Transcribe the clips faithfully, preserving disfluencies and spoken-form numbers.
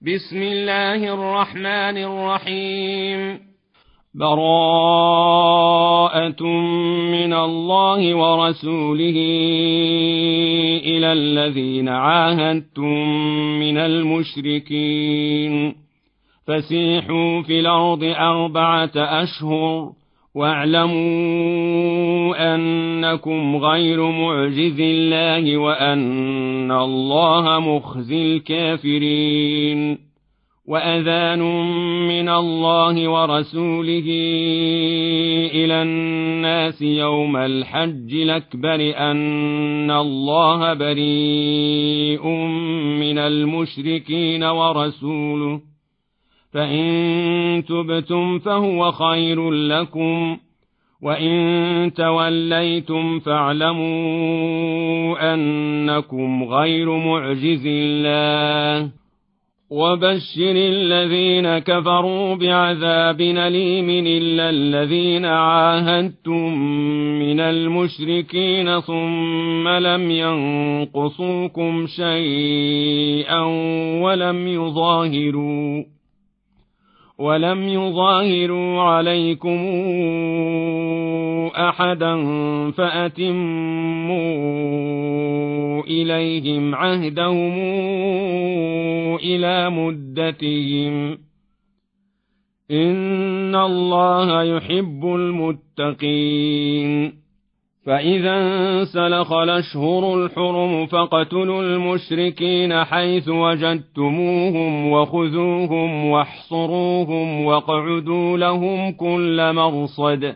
بسم الله الرحمن الرحيم. براءة من الله ورسوله إلى الذين عاهدتم من المشركين فسيحوا في الأرض أربعة أشهر واعلموا أنكم غير معجز الله وأن الله مخزي الكافرين. وأذان من الله ورسوله إلى الناس يوم الحج الأكبر أن الله بريء من المشركين ورسوله فإن تبتم فهو خير لكم وإن توليتم فاعلموا أنكم غير معجز الله وبشر الذين كفروا بعذاب أليم إلا الذين عاهدتم من المشركين ثم لم ينقصوكم شيئا ولم يظاهروا ولم يظاهروا عليكم أحدا فأتموا إليهم عهدهم إلى مدتهم إن الله يحب المتقين. فإذا انسلخ الأشهر الحرم فاقتلوا المشركين حيث وجدتموهم وخذوهم واحصروهم واقعدوا لهم كل مرصد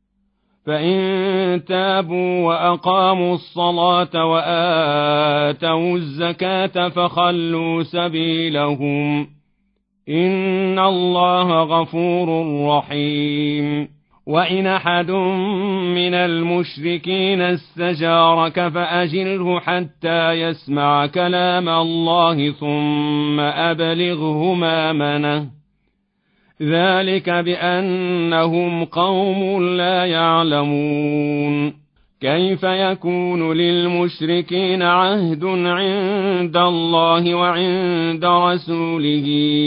فإن تابوا وأقاموا الصلاة وآتوا الزكاة فخلوا سبيلهم إن الله غفور رحيم. وإن أحد من المشركين استجارك فأجره حتى يسمع كلام الله ثم أبلغه مأمنه ذلك بأنهم قوم لا يعلمون. كيف يكون للمشركين عهد عند الله وعند رسوله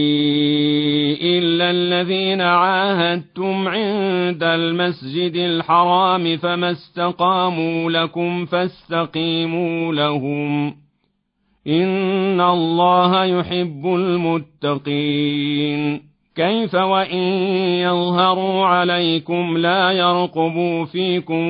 إلا الذين عاهدتم عند المسجد الحرام فما استقاموا لكم فاستقيموا لهم إن الله يحب المتقين. كيف وإن يظهروا عليكم لا يرقبوا فيكم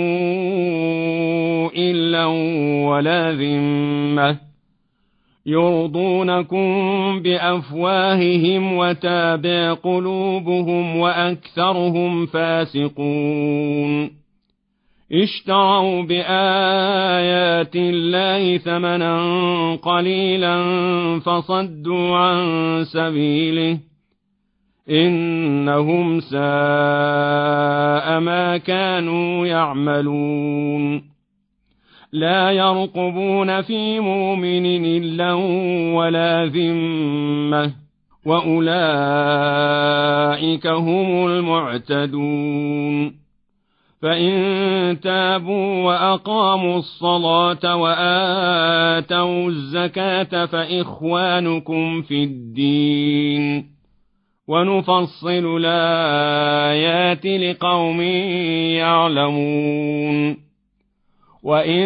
إلا ولا ذمة يرضونكم بأفواههم وتابع قلوبهم وأكثرهم فاسقون. اشتروا بآيات الله ثمنا قليلا فصدوا عن سبيله إنهم ساء ما كانوا يعملون. لا يرقبون في مؤمن إلا ولا ذمة وأولئك هم المعتدون. فإن تابوا وأقاموا الصلاة وآتوا الزكاة فإخوانكم في الدين ونفصل الآيات لقوم يعلمون. وإن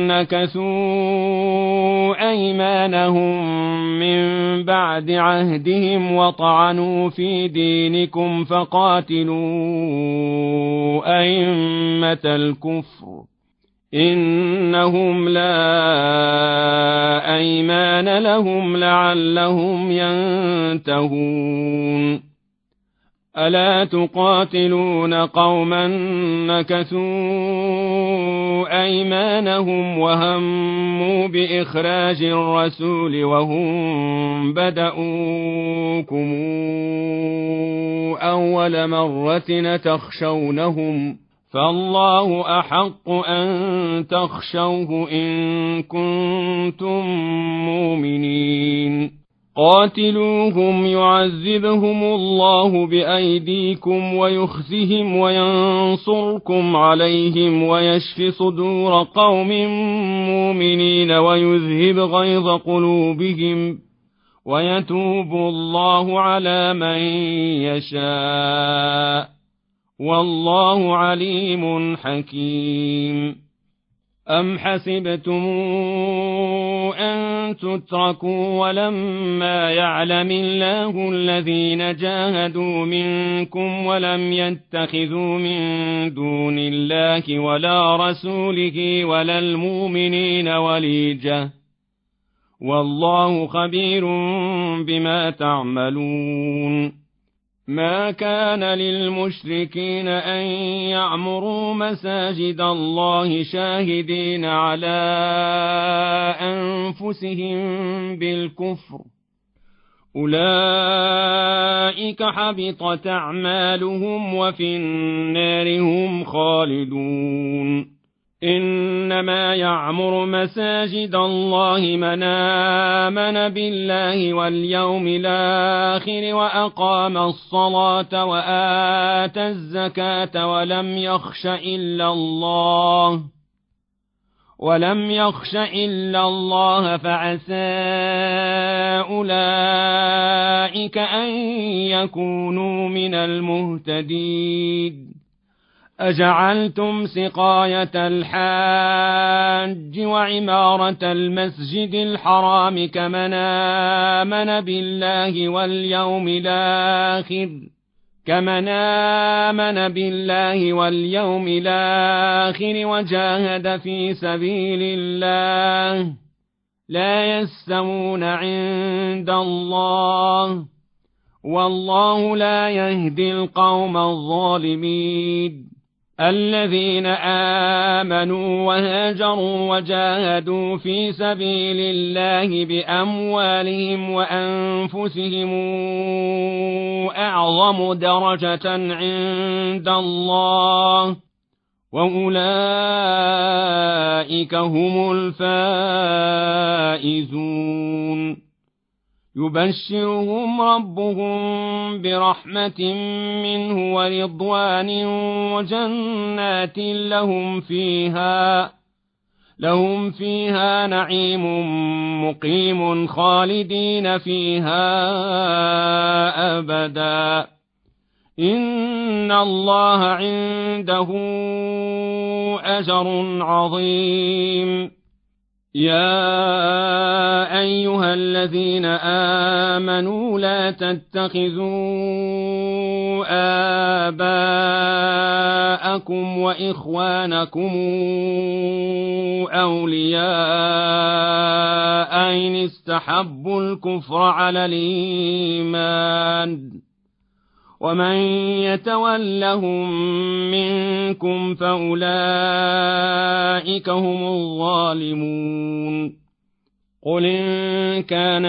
نكثوا أيمانهم من بعد عهدهم وطعنوا في دينكم فقاتلوا أئمة الكفر إنهم لا أيمان لهم لعلهم ينتهون. ألا تقاتلون قوما نكثوا أيمانهم وهموا بإخراج الرسول وهم بدؤوكم أول مرة تخشونهم فالله أحق أن تخشوه إن كنتم مؤمنين. قاتلوهم يعذبهم الله بأيديكم ويخزهم وينصركم عليهم ويشف صدور قوم مؤمنين ويذهب غيظ قلوبهم ويتوب الله على من يشاء والله عليم حكيم. أم حسبتم أن تتركوا ولما يعلم الله الذين جاهدوا منكم ولم يتخذوا من دون الله ولا رسوله ولا المؤمنين وليجة والله خبير بما تعملون. ما كان للمشركين أن يعمروا مساجد الله شاهدين على أنفسهم بالكفر أولئك حبطت أعمالهم وفي النار هم خالدون. إنما يعمر مساجد الله من آمن بالله واليوم الآخر وأقام الصلاة وآتى الزكاة ولم يخش إلا الله ولم يخش إلا الله فعسى أولئك أن يكونوا من المهتدين. أجعلتم سقاية الحاج وعمارة المسجد الحرام كمن آمن بالله واليوم الآخر كمن آمن بالله واليوم الآخر وجاهد في سبيل الله لا يستوون عند الله والله لا يهدي القوم الظالمين. الذين آمنوا وهاجروا وجاهدوا في سبيل الله بأموالهم وأنفسهم أعظم درجة عند الله وأولئك هم الفائزون. يبشرهم ربهم برحمة منه ورضوان وجنات لهم فيها لهم فيها نعيم مقيم خالدين فيها أبدا. إن الله عنده أجر عظيم. يا أيها الذين آمنوا لا تتخذوا آباءكم وإخوانكم أولياء إن استحبوا الكفر على الإيمان ومن يتولهم منكم فأولئك هم الظالمون. قل إن كان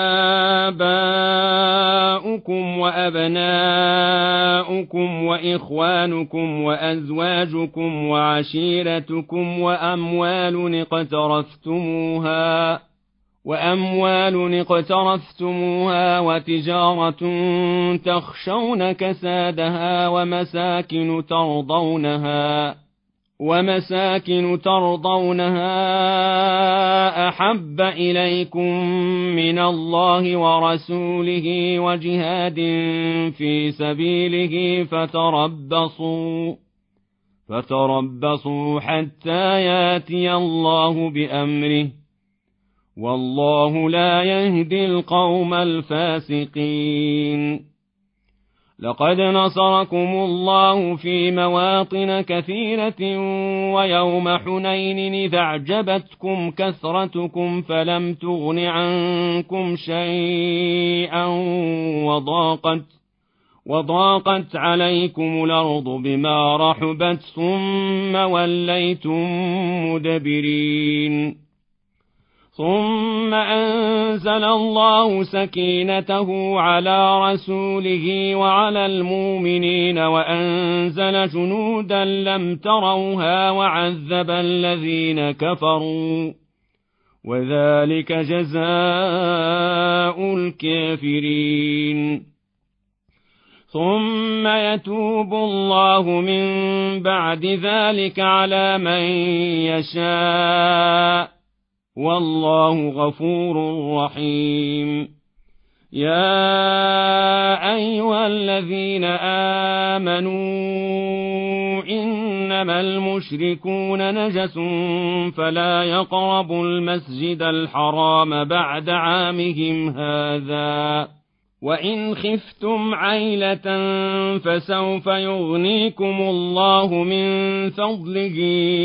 آباؤكم وأبناؤكم وإخوانكم وأزواجكم وعشيرتكم وأموال اقترفتموها وأموال اقترفتموها وتجارة تخشون كسادها ومساكن ترضونها ومساكن ترضونها أحب إليكم من الله ورسوله وجهاد في سبيله فتربصوا فتربصوا حتى يأتي الله بأمره والله لا يهدي القوم الفاسقين. لقد نصركم الله في مواطن كثيرة ويوم حنين إذ أعجبتكم كثرتكم فلم تغن عنكم شيئا وضاقت وضاقت عليكم الأرض بما رحبت ثم وليتم مدبرين. ثم أنزل الله سكينته على رسوله وعلى المؤمنين وأنزل جنودا لم تروها وعذب الذين كفروا وذلك جزاء الكافرين. ثم يتوب الله من بعد ذلك على من يشاء والله غفور رحيم. يا أيها الذين آمنوا إنما المشركون نجس فلا يقربوا المسجد الحرام بعد عامهم هذا وإن خفتم عيلة فسوف يغنيكم الله من فضله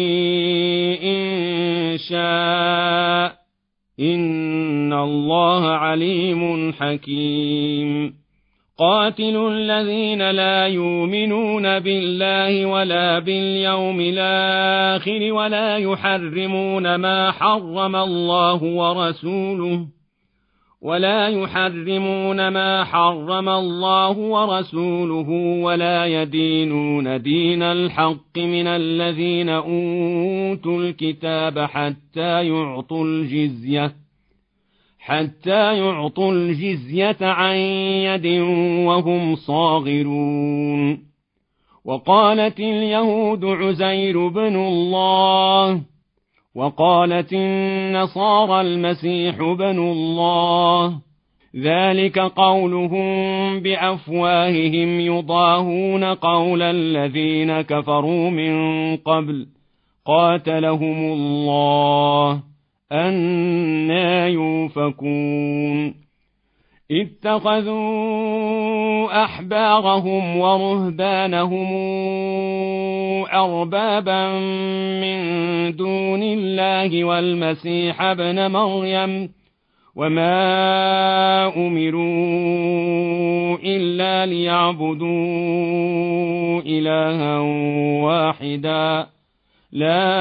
إن شاء إن الله عليم حكيم قاتلوا الذين لا يؤمنون بالله ولا باليوم الآخر ولا يحرمون ما حرم الله ورسوله ولا يحرمون ما حرم الله ورسوله ولا يدينون دين الحق من الذين أوتوا الكتاب حتى يعطوا الجزية حتى يعطوا الجزية عن يد وهم صاغرون وقالت اليهود عزير بن الله وقالت النصارى المسيح بن الله ذلك قولهم بأفواههم يضاهون قول الذين كفروا من قبل قاتلهم الله أنى يؤفكون اتخذوا أحبارهم ورهبانهم أربابا من دون الله والمسيح ابن مريم وما أمروا إلا ليعبدوا إلها واحدا لا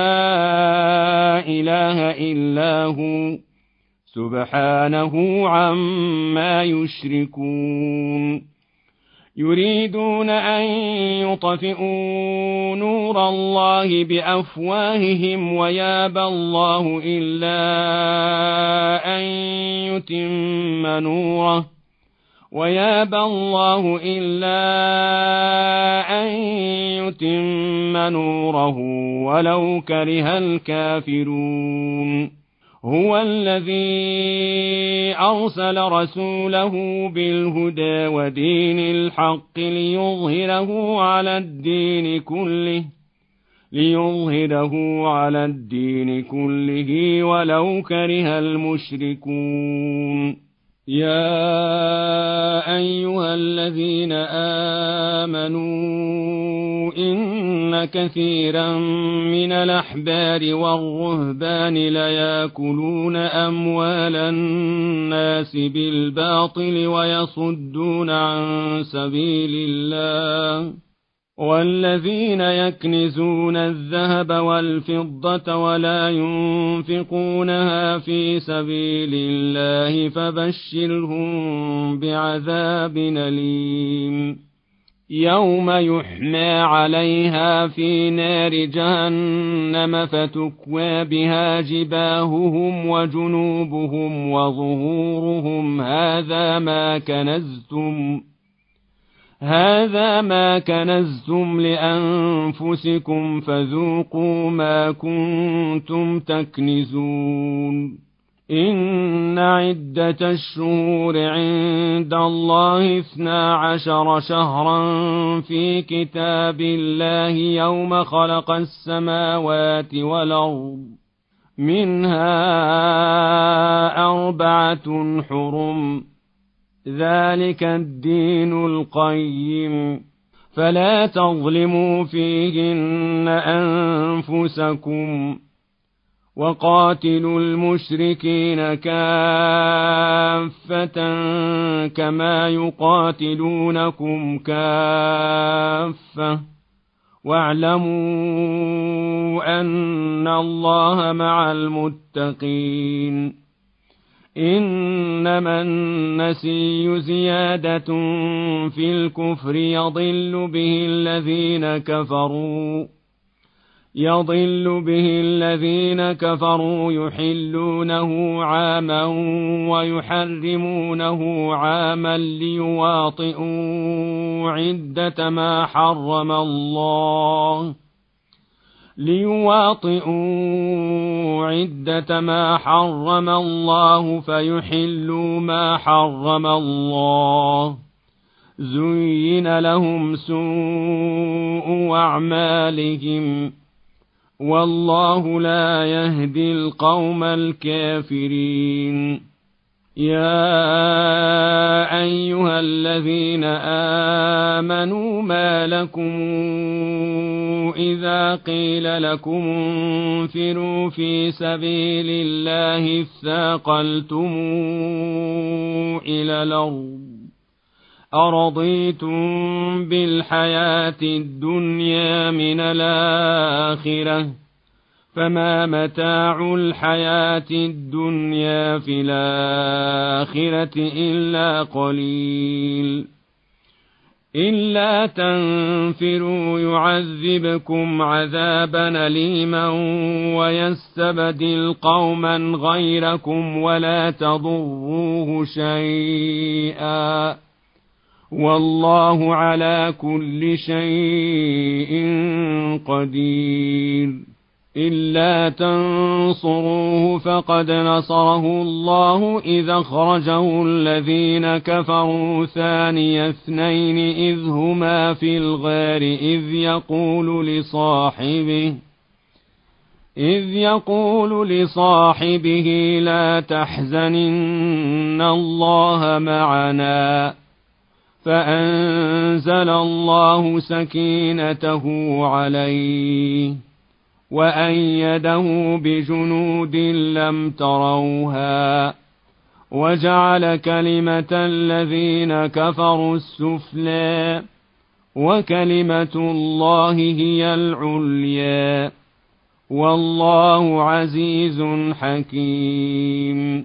إله إلا هو سبحانه عما يشركون يريدون أن يطفئوا نور الله بأفواههم ويابى الله إلا أن يتم نوره ويابى الله إلا أن يتم نوره ولو كره الكافرون هو الذي أرسل رسوله بالهدى ودين الحق ليظهره على الدين كله ليظهره على الدين كله ولو كره المشركون يا أيها الذين آمنوا إن كثيرا من الأحبار والرهبان ليأكلون أموال الناس بالباطل ويصدون عن سبيل الله والذين يكنزون الذهب والفضة ولا ينفقونها في سبيل الله فبشرهم بعذاب أليم يوم يحمى عليها في نار جهنم فتكوى بها جباههم وجنوبهم وظهورهم هذا ما كنزتم هذا ما كنزتم لأنفسكم فذوقوا ما كنتم تكنزون إن عدة الشهور عند الله اثنا عشر شهرا في كتاب الله يوم خلق السماوات والأرض منها أربعة حرم ذلك الدين القيم فلا تظلموا فيهن أنفسكم وقاتلوا المشركين كافة كما يقاتلونكم كافة واعلموا أن الله مع المتقين إنما النسي زيادة في الكفر يضل به الذين كفروا يضل به الذين كفروا يحلونه عاما ويحرمونه عاما ليواطئوا عدة ما حرم الله ليواطئوا عدة ما حرم الله فيحلوا ما حرم الله زين لهم سوء أعمالهم والله لا يهدي القوم الكافرين. يا أيها الذين آمنوا ما لكم إذا قيل لكم انفروا في سبيل الله اثاقلتم إلى الأرض أرضيتم بالحياة الدنيا من الآخرة فما متاع الحياة الدنيا في الآخرة إلا قليل. إلا تنفروا يعذبكم عذابا أليما ويستبدل قوما غيركم ولا تضروه شيئا والله على كل شيء قدير. إلا تنصروه فقد نصره الله إذ أخرجه الذين كفروا ثاني اثنين إذ هما في الغار إذ يقول لصاحبه إذ يقول لصاحبه لا تحزن إن الله معنا فأنزل الله سكينته عليه وأيده بجنود لم تروها وجعل كلمة الذين كفروا السفلى وكلمة الله هي العليا والله عزيز حكيم.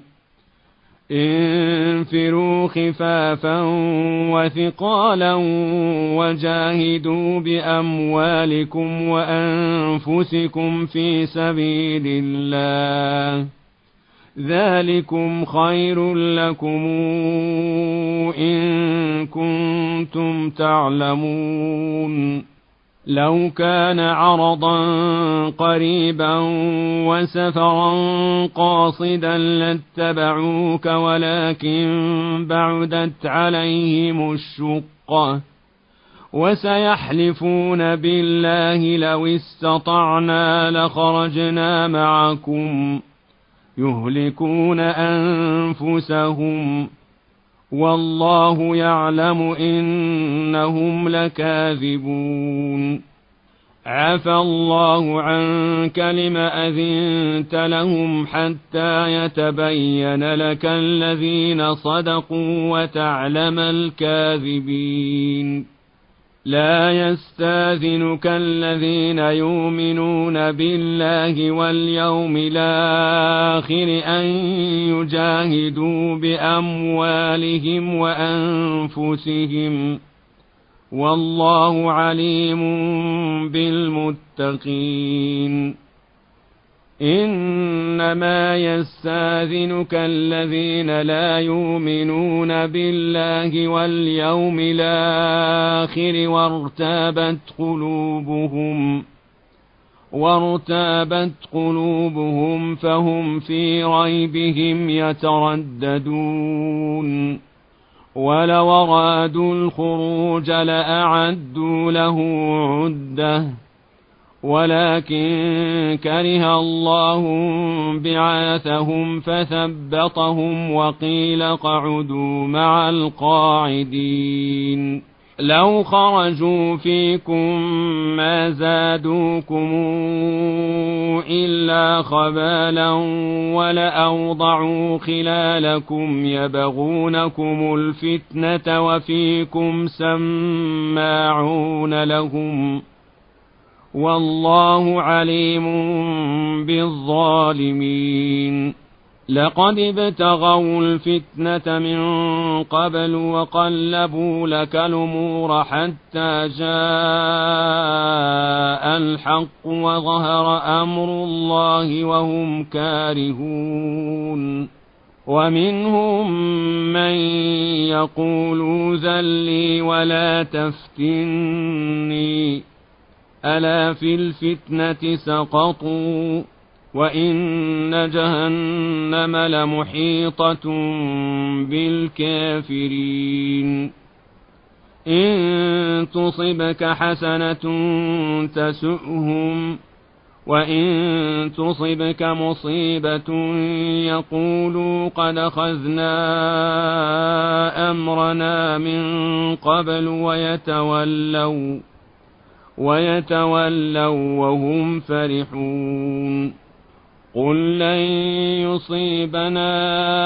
انفروا خفافا وثقالا وجاهدوا بأموالكم وأنفسكم في سبيل الله ذلكم خير لكم إن كنتم تعلمون. لو كان عرضا قريبا وسفرا قاصدا لاتبعوك ولكن بعدت عليهم الشقة وسيحلفون بالله لو استطعنا لخرجنا معكم يهلكون أنفسهم والله يعلم إنهم لكاذبون. عفى الله عنك لم أذنت لهم حتى يتبين لك الذين صدقوا وتعلم الكاذبين. لا يستاذنك الذين يؤمنون بالله واليوم الآخر أن يجاهدوا بأموالهم وأنفسهم والله عليم بالمتقين. إنما يستاذنك الذين لا يؤمنون بالله واليوم الآخر وارتابت قلوبهم وارتابت قلوبهم فهم في ريبهم يترددون. ولو أرادوا الخروج لأعدوا له عدة ولكن كره الله بعاثهم فثبطهم وقيل اقعدوا مع القاعدين. لو خرجوا فيكم ما زادوكم إلا خبالا ولأوضعوا خلالكم يبغونكم الفتنة وفيكم سماعون لهم والله عليم بالظالمين. لقد ابتغوا الفتنة من قبل وقلبوا لك الأمور حتى جاء الحق وظهر أمر الله وهم كارهون. ومنهم من يقول ذل لي ولا تفتني ألا في الفتنة سقطوا وإن جهنم لمحيطة بالكافرين إن تصبك حسنة تسؤهم وإن تصبك مصيبة يقولوا قد أخذنا أمرنا من قبل ويتولوا ويتولوا وهم فرحون قل لن يصيبنا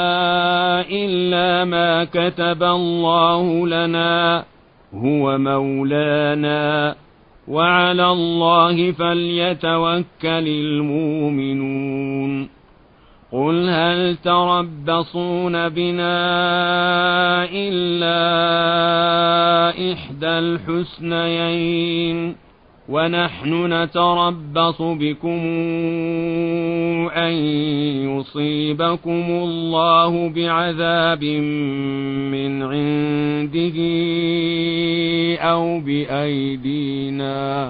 إلا ما كتب الله لنا هو مولانا وعلى الله فليتوكل المؤمنون قل هل تربصون بنا إلا إحدى الحسنيين ونحن نتربص بكم أن يصيبكم الله بعذاب من عنده أو بأيدينا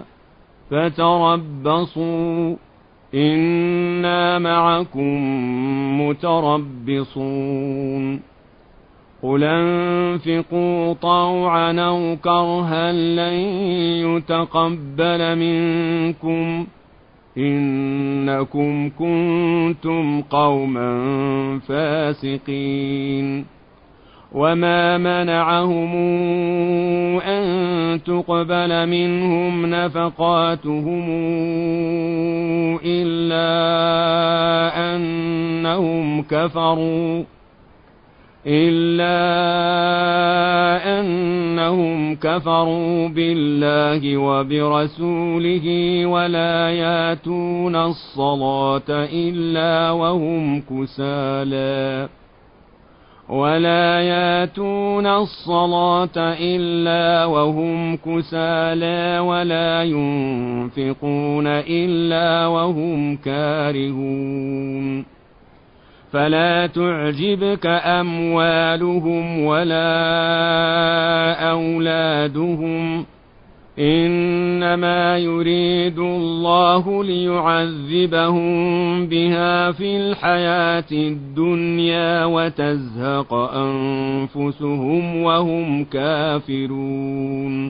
فتربصوا إنا معكم متربصون قل انفقوا طوعا أو كرها لن يتقبل منكم إنكم كنتم قوما فاسقين وما منعهم أن تقبل منهم نفقاتهم إلا أنهم كفروا إلا أنهم كفروا بالله وبرسوله ولا ياتون الصلاة إلا وهم كسالى ولا ياتون الصلاة إلا وهم كسالى ولا ينفقون إلا وهم كارهون فلا تعجبك أموالهم ولا أولادهم إنما يريد الله ليعذبهم بها في الحياة الدنيا وتزهق أنفسهم وهم كافرون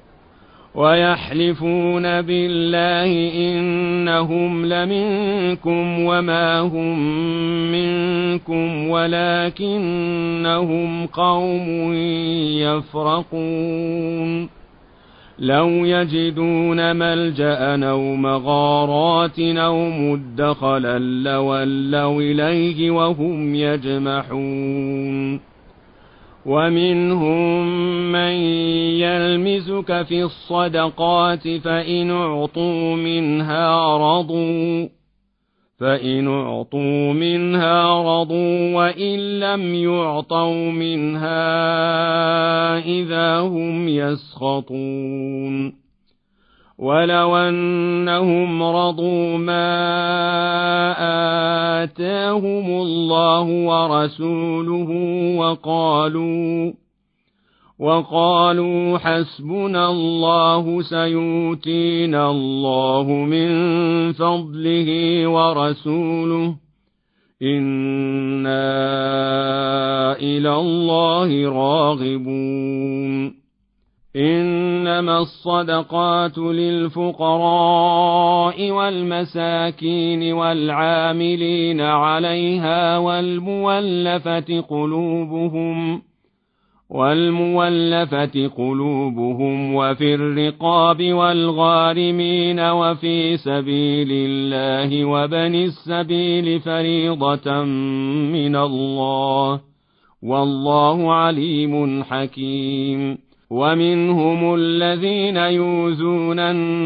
ويحلفون بالله إنهم لمنكم وما هم منكم ولكنهم قوم يفرقون لو يجدون ملجأ أو مغارات أو مدخلا لولوا إليه وهم يجمحون ومنهم من يلمزك في الصدقات فإن أعطوا منها رضوا فإن أعطوا منها رضوا وإن لم يعطوا منها إذا هم يسخطون ولو أنهم رضوا ما آتاهم الله ورسوله وقالوا وقالوا حسبنا الله سيؤتينا الله من فضله ورسوله إنا إلى الله راغبون إنما الصدقات للفقراء والمساكين والعاملين عليها والمولفة قلوبهم والمولفة قلوبهم وفي الرقاب والغارمين وفي سبيل الله وبن السبيل فريضة من الله والله عليم حكيم ومنهم الذين يؤذون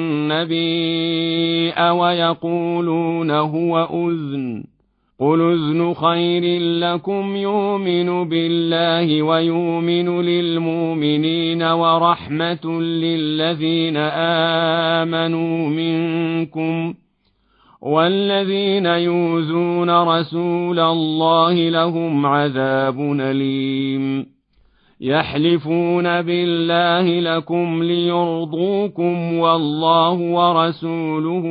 النبي ويقولون هو أذن قل أذن خير لكم يؤمن بالله ويؤمن للمؤمنين ورحمة للذين آمنوا منكم والذين يؤذون رسول الله لهم عذاب أليم يحلفون بالله لكم ليرضوكم والله ورسوله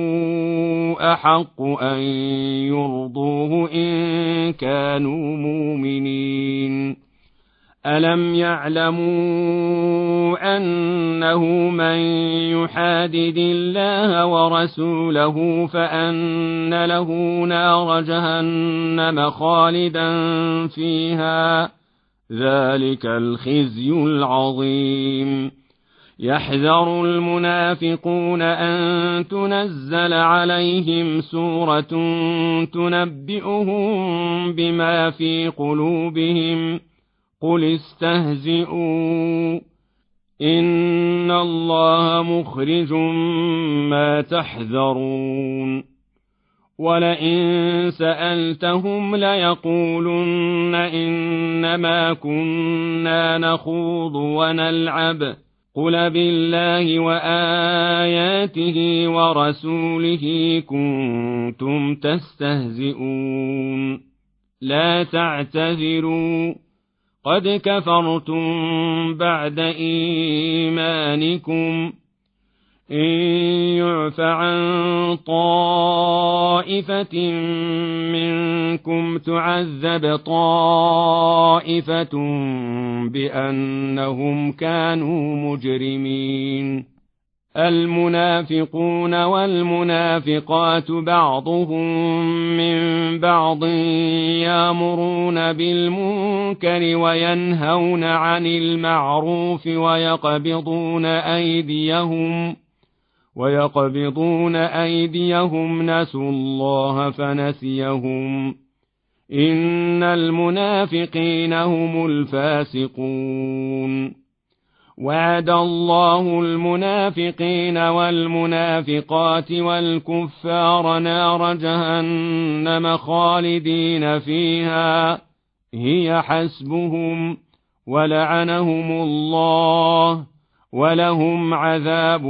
أحق أن يرضوه إن كانوا مؤمنين. ألم يعلموا أنه من يحادد الله ورسوله فأن له نار جهنم خالدا فيها ذلك الخزي العظيم. يحذر المنافقون أن تنزل عليهم سورة تنبئهم بما في قلوبهم قل استهزئوا إن الله مخرج ما تحذرون. ولئن سألتهم ليقولن إنما كنا نخوض ونلعب قل بالله وآياته ورسوله كنتم تستهزئون لا تعتذروا قد كفرتم بعد إيمانكم إن يعف عن طائفة منكم تعذب طائفة بأنهم كانوا مجرمين. المنافقون والمنافقات بعضهم من بعض يأمرون بالمنكر وينهون عن المعروف ويقبضون أيديهم ويقبضون أيديهم نسوا الله فنسيهم إن المنافقين هم الفاسقون. وعد الله المنافقين والمنافقات والكفار نار جهنم خالدين فيها هي حسبهم ولعنهم الله ولهم عذاب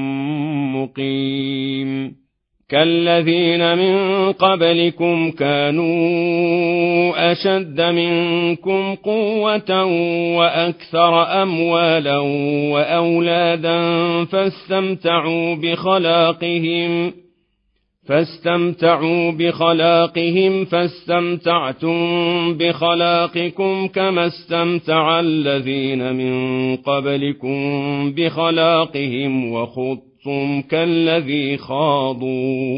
مقيم. كالذين من قبلكم كانوا أشد منكم قوة وأكثر أموالا وأولادا فاستمتعوا بخلاقهم فاستمتعوا بخلاقهم فاستمتعتم بخلاقكم كما استمتع الذين من قبلكم بخلاقهم وخضتم كالذي خاضوا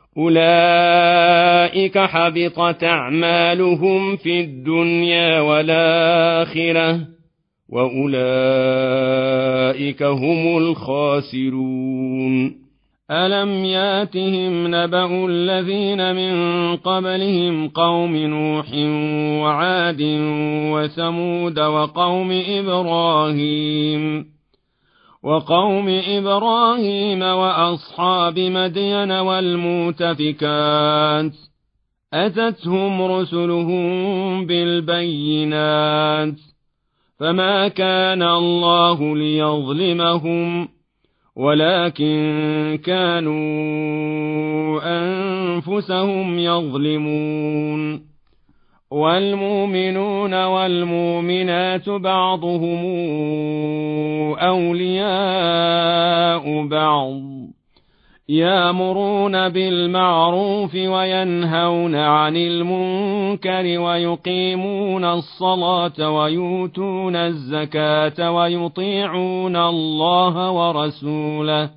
أولئك حبطت أعمالهم في الدنيا والآخرة وأولئك هم الخاسرون. ألم ياتهم نبأ الذين من قبلهم قوم نوح وعاد وثمود وقوم إبراهيم وقوم إبراهيم وأصحاب مدين والمؤتفكات أتتهم رسلهم بالبينات فما كان الله ليظلمهم ولكن كانوا أنفسهم يظلمون. والمؤمنون والمؤمنات بعضهم أولياء بعض يأمرون بالمعروف وينهون عن المنكر ويقيمون الصلاة ويؤتون الزكاة ويطيعون الله ورسوله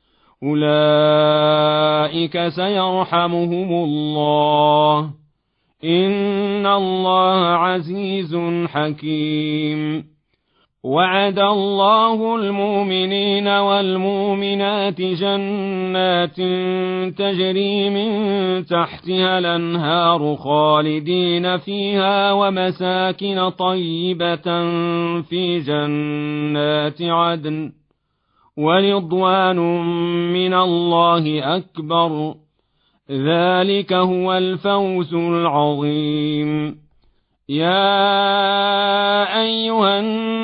أولئك سيرحمهم الله إن الله عزيز حكيم. وعد الله المؤمنين والمؤمنات جنات تجري من تحتها الأنهار خالدين فيها ومساكن طيبة في جنات عدن ورضوان من الله أكبر ذلك هو الفوز العظيم. يا أيها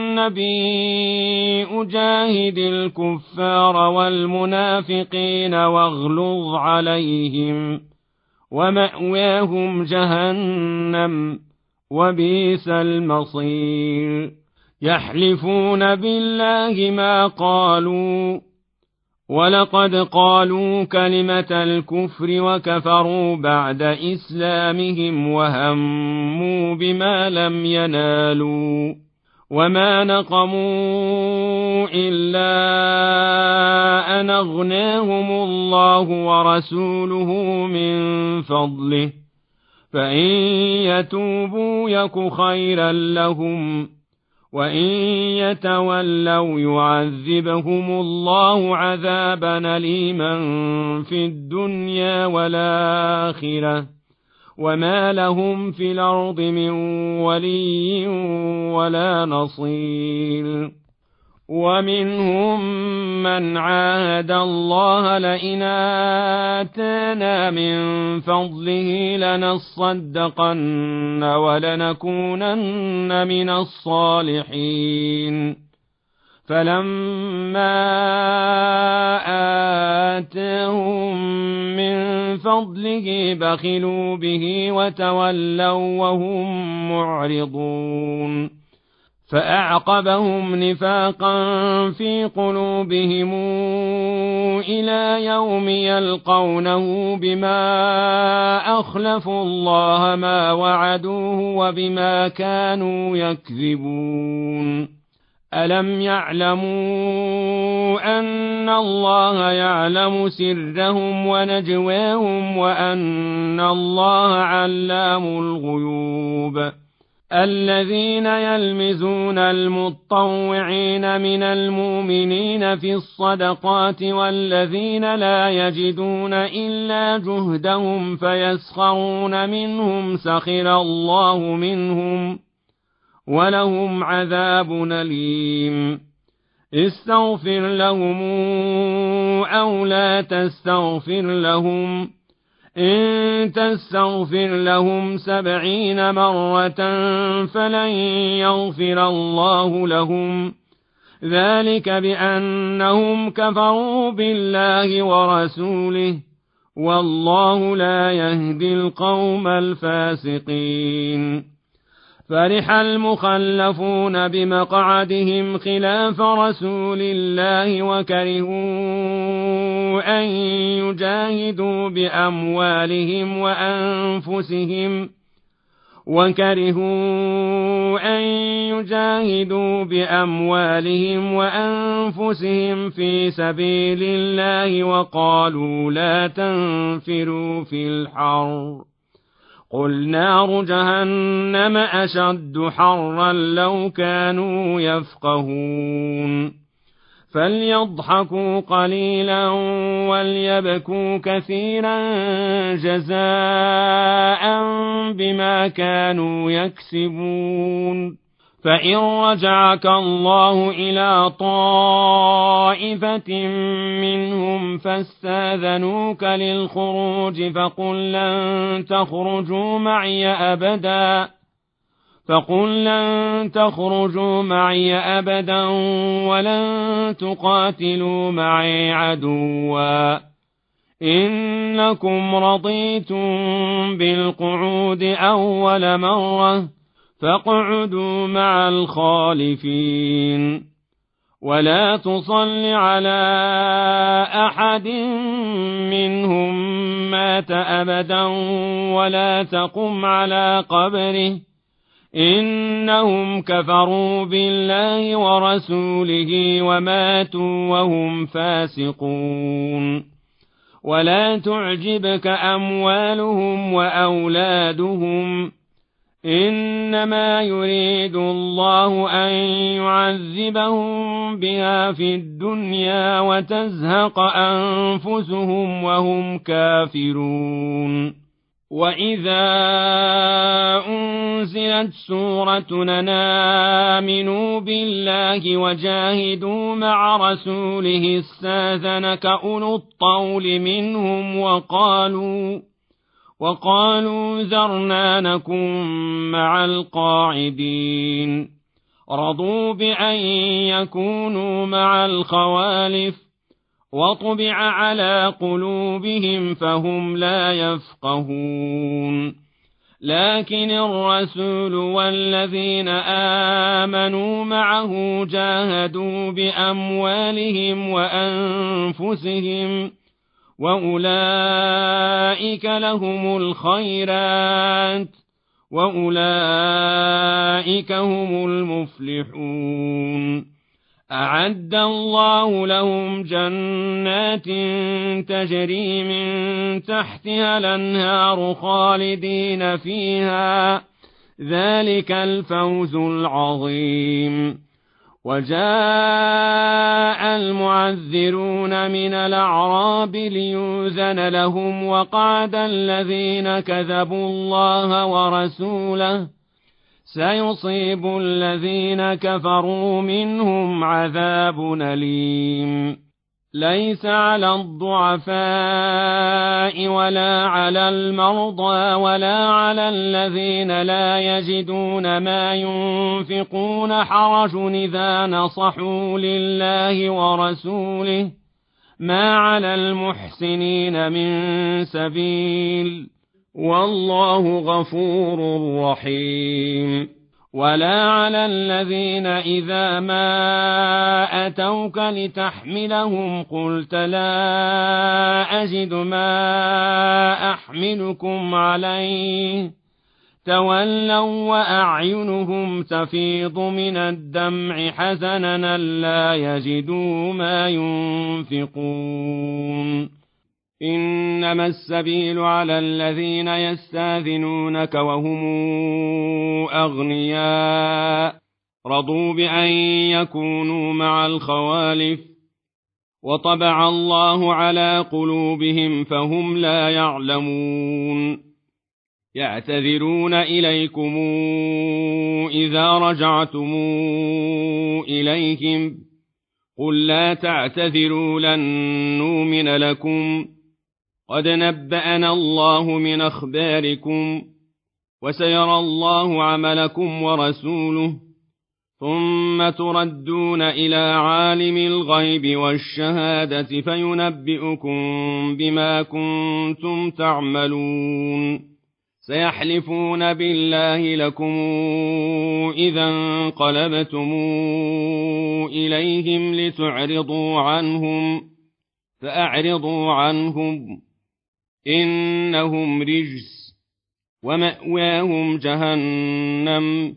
النبي أجاهد الكفار والمنافقين واغلظ عليهم ومأواهم جهنم وبئس المصير. يحلفون بالله ما قالوا ولقد قالوا كلمة الكفر وكفروا بعد إسلامهم وهموا بما لم ينالوا وما نقموا إلا أن أغناهم الله ورسوله من فضله فإن يتوبوا يك خيرا لهم وإن يتولوا يعذبهم الله عذابا أليما في الدنيا والآخرة وما لهم في الأرض من ولي ولا نصير ومنهم من عاهد الله لئن آتانا من فضله لنصدقن ولنكونن من الصالحين فلما آتاهم من فضله بخلوا به وتولوا وهم معرضون فأعقبهم نفاقا في قلوبهم إلى يوم يلقونه بما أخلفوا الله ما وعدوه وبما كانوا يكذبون ألم يعلموا أن الله يعلم سرهم ونجواهم وأن الله علام الغيوب الذين يلمزون المطوعين من المؤمنين في الصدقات والذين لا يجدون إلا جهدهم فيسخرون منهم سخر الله منهم ولهم عذاب أليم استغفر لهم أو لا تستغفر لهم إن تستغفر لهم سبعين مرة فلن يغفر الله لهم ذلك بأنهم كفروا بالله ورسوله والله لا يهدي القوم الفاسقين فرح المخلفون بمقعدهم خلاف رسول الله وكرهوا أن يجاهدوا بأموالهم وأنفسهم وكرهوا أن يجاهدوا بأموالهم وأنفسهم في سبيل الله وقالوا لا تنفروا في الحر قل نار جهنم أشد حرا لو كانوا يفقهون فليضحكوا قليلا وليبكوا كثيرا جزاء بما كانوا يكسبون فإن رجعك الله إلى طائفة منهم فاستاذنوك للخروج فقل لن تخرجوا معي أبدا فقل لن تخرجوا معي أبدا ولن تقاتلوا معي عدوا إنكم رضيتم بالقعود أول مرة فاقعدوا مع الخالفين ولا تصل على أحد منهم مات أبدا ولا تقم على قبره إنهم كفروا بالله ورسوله وماتوا وهم فاسقون ولا تعجبك أموالهم وأولادهم إنما يريد الله أن يعذبهم بها في الدنيا وتزهق أنفسهم وهم كافرون وإذا أنزلت سورة أن آمنوا بالله وجاهدوا مع رسوله استاذنك أولو الطول منهم وقالوا وقالوا ذرنا نكن مع القاعدين رضوا بأن يكونوا مع الخوالف وطبع على قلوبهم فهم لا يفقهون لكن الرسول والذين آمنوا معه جاهدوا بأموالهم وأنفسهم وأولئك لهم الخيرات وأولئك هم المفلحون. أعد الله لهم جنات تجري من تحتها الأنهار خالدين فيها، ذلك الفوز العظيم. وجاء المعذرون من الأعراب ليؤذن لهم وقعد الذين كذبوا الله ورسوله سيصيب الذين كفروا منهم عذاب أليم. ليس على الضعفاء ولا على المرضى ولا على الذين لا يجدون ما ينفقون حرج إذا نصحوا لله ورسوله، ما على المحسنين من سبيل، والله غفور رحيم. ولا على الذين إذا ما أتوك لتحملهم قلت لا أجد ما أحملكم عليه تولوا وأعينهم تفيض من الدمع حزنا ألا يجدوا ما ينفقون. إنما السبيل على الذين يستاذنونك وهم أغنياء رضوا بأن يكونوا مع الخوالف وطبع الله على قلوبهم فهم لا يعلمون. يعتذرون إليكم إذا رجعتم إليهم قل لا تعتذروا لن نؤمن لكم قد نبأنا الله من أخباركم وسيرى الله عملكم ورسوله ثم تردون إلى عالم الغيب والشهادة فينبئكم بما كنتم تعملون. سيحلفون بالله لكم إذا انقلبتم إليهم لتعرضوا عنهم فأعرضوا عنهم إنهم رجس ومأواهم جهنم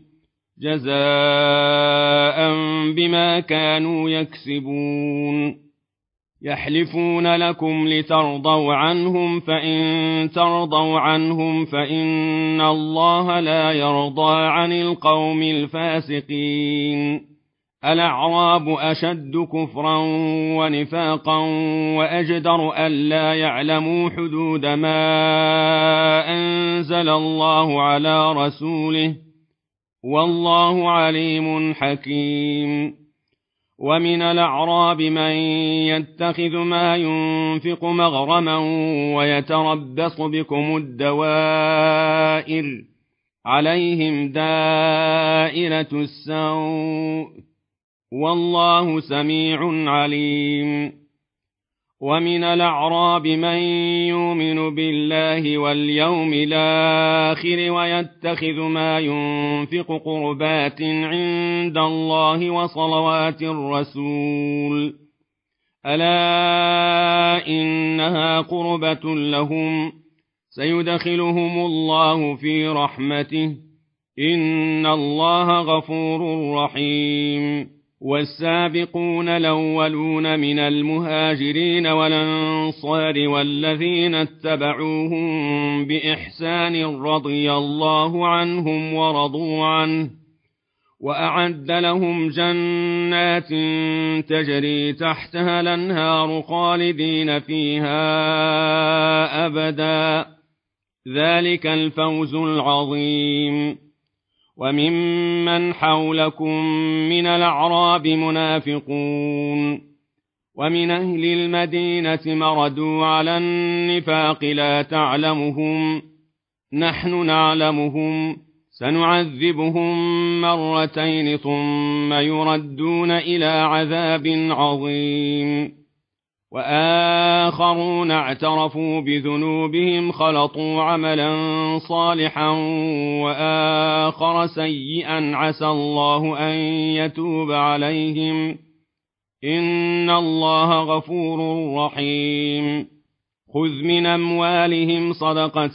جزاء بما كانوا يكسبون. يحلفون لكم لترضوا عنهم فإن ترضوا عنهم فإن الله لا يرضى عن القوم الفاسقين. الأعراب أشد كفرا ونفاقا وأجدر ألا يعلموا حدود ما أنزل الله على رسوله والله عليم حكيم. ومن الأعراب من يتخذ ما ينفق مغرما ويتربص بكم الدوائر عليهم دائرة السوء والله سميع عليم. ومن الأعراب من يؤمن بالله واليوم الآخر ويتخذ ما ينفق قربات عند الله وصلوات الرسول ألا إنها قربة لهم سيدخلهم الله في رحمته إن الله غفور رحيم. والسابقون الأولون من المهاجرين والأنصار والذين اتبعوهم بإحسان رضي الله عنهم ورضوا عنه وأعد لهم جنات تجري تحتها الأنهار خالدين فيها أبدا ذلك الفوز العظيم. وممن حولكم من الأعراب منافقون ومن أهل المدينة مردوا على النفاق لا تعلمهم نحن نعلمهم سنعذبهم مرتين ثم يردون إلى عذاب عظيم. وآخرون اعترفوا بذنوبهم خلطوا عملا صالحا وآخر سيئا عسى الله أن يتوب عليهم إن الله غفور رحيم خذ من أموالهم صدقة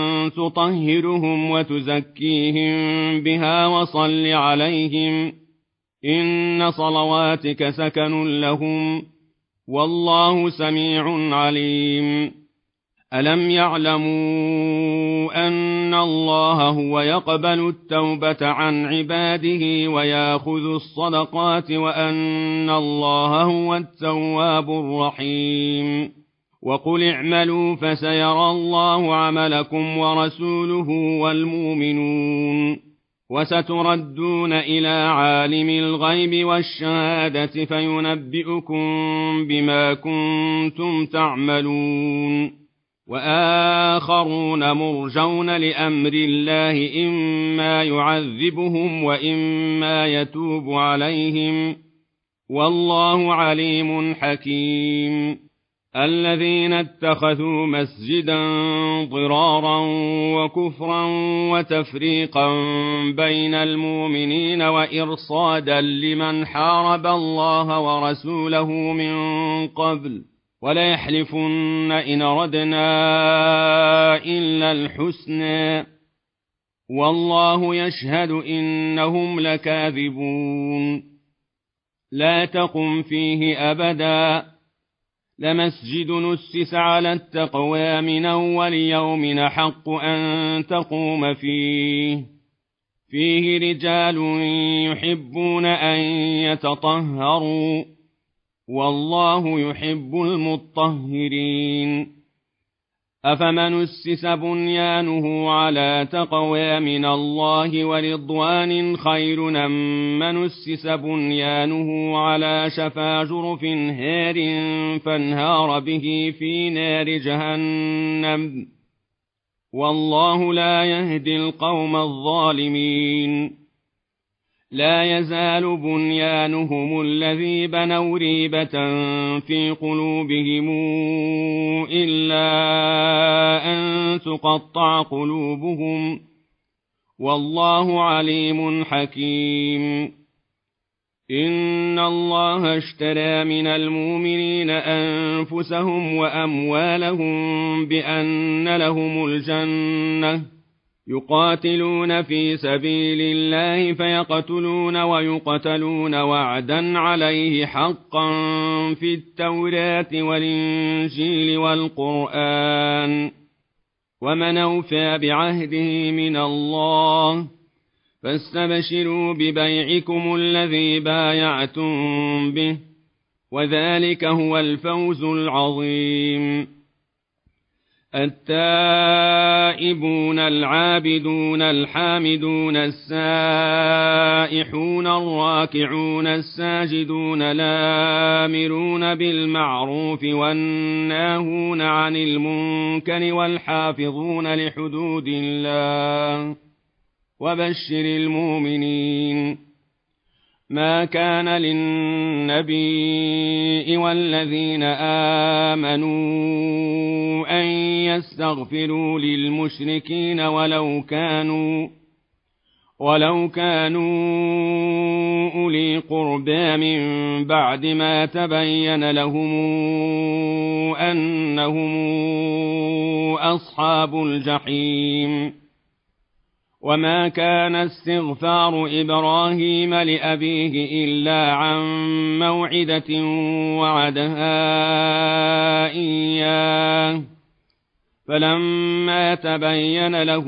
تطهرهم وتزكيهم بها وصل عليهم إن صلواتك سكن لهم والله سميع عليم ألم يعلموا أن الله هو يقبل التوبة عن عباده ويأخذ الصدقات وأن الله هو التواب الرحيم وقل اعملوا فسيرى الله عملكم ورسوله والمؤمنون وستردون إلى عالم الغيب والشهادة فينبئكم بما كنتم تعملون وآخرون مرجون لأمر الله إما يعذبهم وإما يتوب عليهم والله عليم حكيم الذين اتخذوا مسجدا ضرارا وكفرا وتفريقا بين المؤمنين وإرصادا لمن حارب الله ورسوله من قبل وليحلفن إن ردنا إلا الحسنى والله يشهد إنهم لكاذبون لا تقم فيه أبدا لمسجد نسس على التقوى من أول يوم حق أن تقوم فيه فيه رجال يحبون أن يتطهروا والله يحب المطهرين أفمن أسس بنيانه على تقوى من الله ورضوان خير أم من أسس بنيانه على شفا جرف هار فانهار به في نار جهنم والله لا يهدي القوم الظالمين لا يزال بنيانهم الذي بنوا ريبة في قلوبهم إلا أن تقطع قلوبهم والله عليم حكيم إن الله اشترى من المؤمنين أنفسهم وأموالهم بأن لهم الجنة يقاتلون في سبيل الله فيقتلون ويقتلون وعدا عليه حقا في التوراة والإنجيل والقرآن ومن أوفى بعهده من الله فاستبشروا ببيعكم الذي بايعتم به وذلك هو الفوز العظيم التائبون العابدون الحامدون السائحون الراكعون الساجدون الآمرون بالمعروف والناهون عن المنكر والحافظون لحدود الله وبشر المؤمنين ما كان للنبي والذين آمنوا أن يستغفروا للمشركين ولو كانوا ولو كانوا أولي قربى من بعد ما تبين لهم أنهم أصحاب الجحيم وما كان استغفار إبراهيم لأبيه إلا عن موعدة وعدها إياه فلما تبين له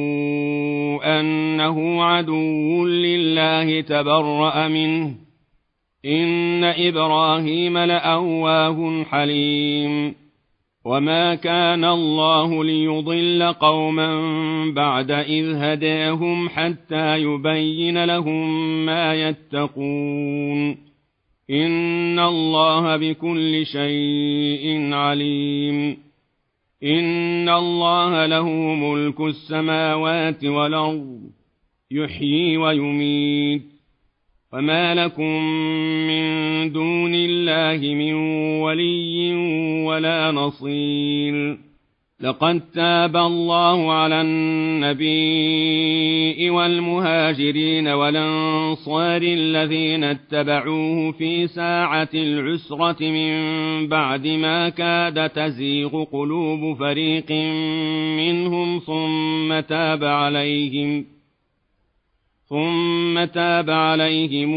أنه عدو لله تبرأ منه إن إبراهيم لأواه حليم وما كان الله ليضل قوما بعد إذ هداهم حتى يبين لهم ما يتقون إن الله بكل شيء عليم إن الله له ملك السماوات والأرض يحيي ويميت وما لكم من دون الله من ولي ولا نصير. لقد تاب الله على النبي والمهاجرين والأنصار الذين اتبعوه في ساعة العسرة من بعد ما كاد تزيغ قلوب فريق منهم ثم تاب عليهم ثم تاب عليهم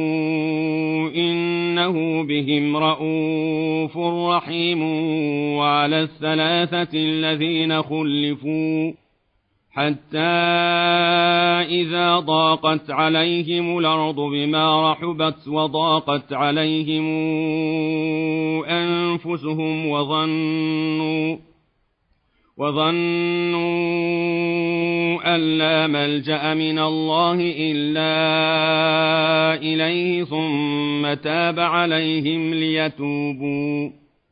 إنه بهم رءوف رحيم. وعلى الثلاثة الذين خلفوا حتى إذا ضاقت عليهم الأرض بما رحبت وضاقت عليهم أنفسهم وظنوا وظنوا أن لا ملجأ من الله إلا إليه ثم تاب عليهم ليتوبوا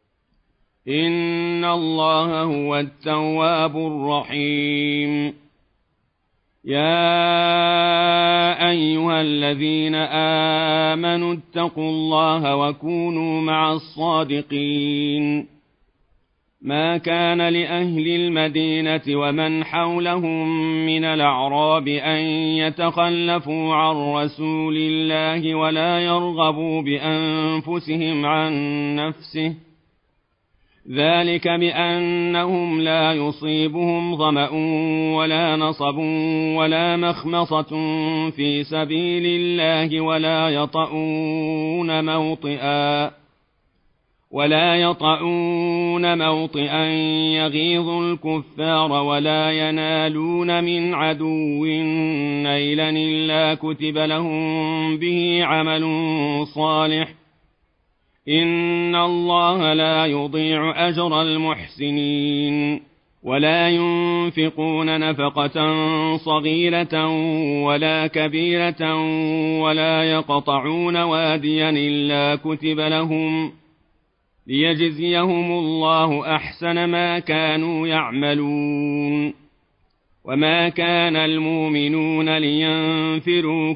إن الله هو التواب الرحيم. يا أيها الذين آمنوا اتقوا الله وكونوا مع الصادقين. ما كان لأهل المدينة ومن حولهم من الأعراب أن يتخلفوا عن رسول الله ولا يرغبوا بأنفسهم عن نفسه، ذلك بأنهم لا يصيبهم ظمأ ولا نصب ولا مخمصة في سبيل الله ولا يطؤون موطئا ولا يطؤون موطئا يغيظ الكفار ولا ينالون من عدو نيلا إلا كتب لهم به عمل صالح إن الله لا يضيع أجر المحسنين. ولا ينفقون نفقة صغيرة ولا كبيرة ولا يقطعون واديا إلا كتب لهم ليجزيهم الله أحسن ما كانوا يعملون. وما كان المؤمنون لينفروا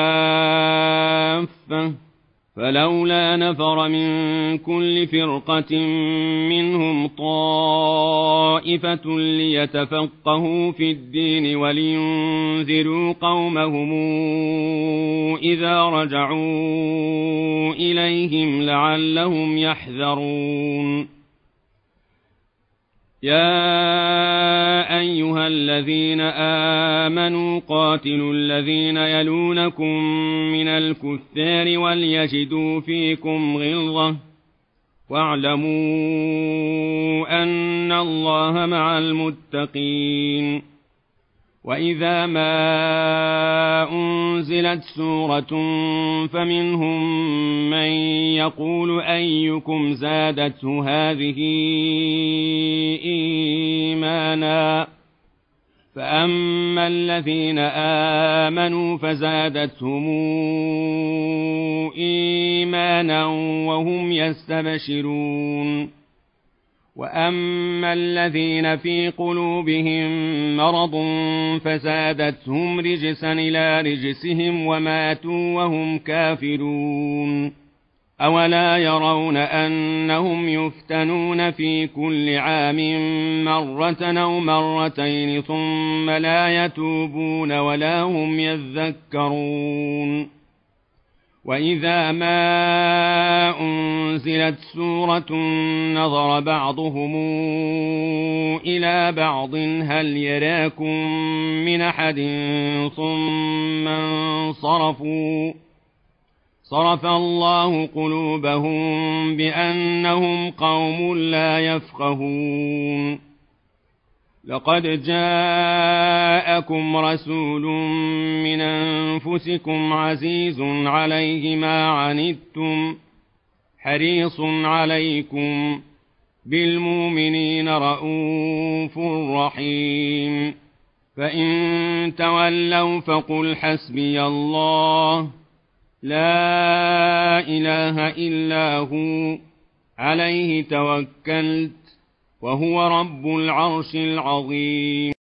كافة فلولا نفر من كل فرقة منهم طائفة ليتفقهوا في الدين ولينذروا قومهم إذا رجعوا إليهم لعلهم يحذرون. يا أيها الذين آمنوا قاتلوا الذين يلونكم من الكفار وليجدوا فيكم غلظة واعلموا أن الله مع المتقين. وإذا ما أنزلت سورة فمنهم من يقول أيكم زادته هذه إيمانا فأما الذين آمنوا فزادتهم إيمانا وهم يستبشرون. وأما الذين في قلوبهم مرض فزادتهم رجسا إلى رجسهم وماتوا وهم كافرون. أولا يرون أنهم يفتنون في كل عام مرة أو مرتين ثم لا يتوبون ولا هم يذكرون. وإذا ما أنزلت سورة نظر بعضهم إلى بعض هل يراكم من أحد ثم انصرفوا صرف الله قلوبهم بأنهم قوم لا يفقهون. لقد جاءكم رسول من أنفسكم عزيز عليه ما عنتم حريص عليكم بالمؤمنين رءوف رحيم. فإن تولوا فقل حسبي الله لا إله إلا هو عليه توكلت وهو رب العرش العظيم.